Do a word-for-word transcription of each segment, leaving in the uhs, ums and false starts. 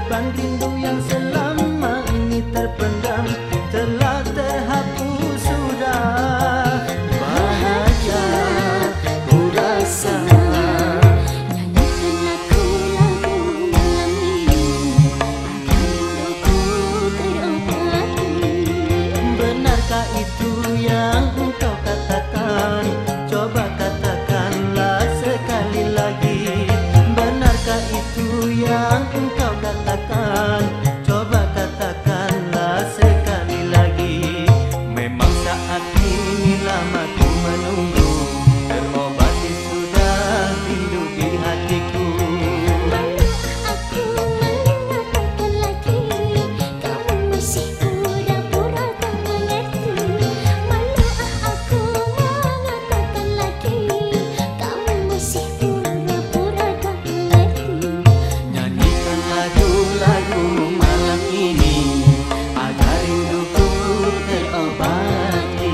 beban rindu yang selama ini terpendam telah terhapus sudah. Bahagia ku rasa. Nyanyikan aku lagu malam ini agar rinduku terobati. Benarkah itu yang engkau katakan? Coba katakanlah sekali lagi. Benarkah itu yang engkau katakan? Coba katakanlah sekali lagi. Memang saat ini lama ku menunggu, terobati sudah rindu di hatiku. Malu aku mengatakan lagi, kamu masih pura-pura tak mengerti. Malu aku mengatakan lagi, kamu masih pura-pura tak mengerti. Nyanyikan lagu-lagu malam ini agar rinduku terobati.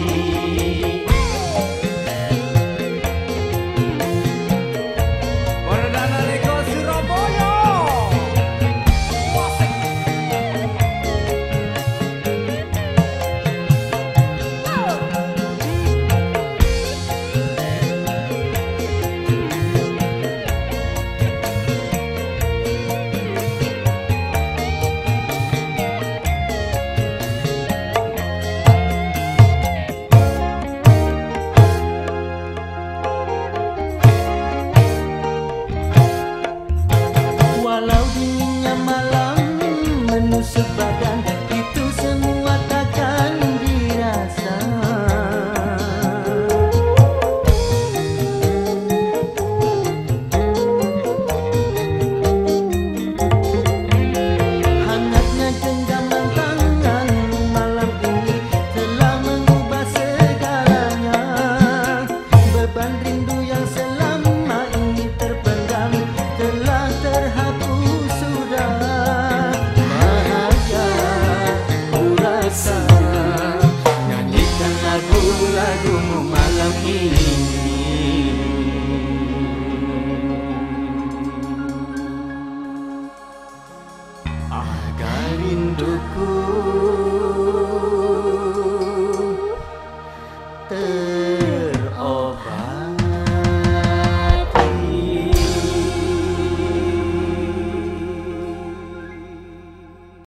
Perdana Riko Surabaya. Walau dinginnya malam menusuk badan, itu semua takkan dirasa. Hangatnya genggaman tangan malam ini telah mengubah segalanya. Beban rindu yang selama ini terpendam telah terhapus sudah. Bahagia ku rasa. Nyanyikan lagu-lagumu malam ini agar rinduku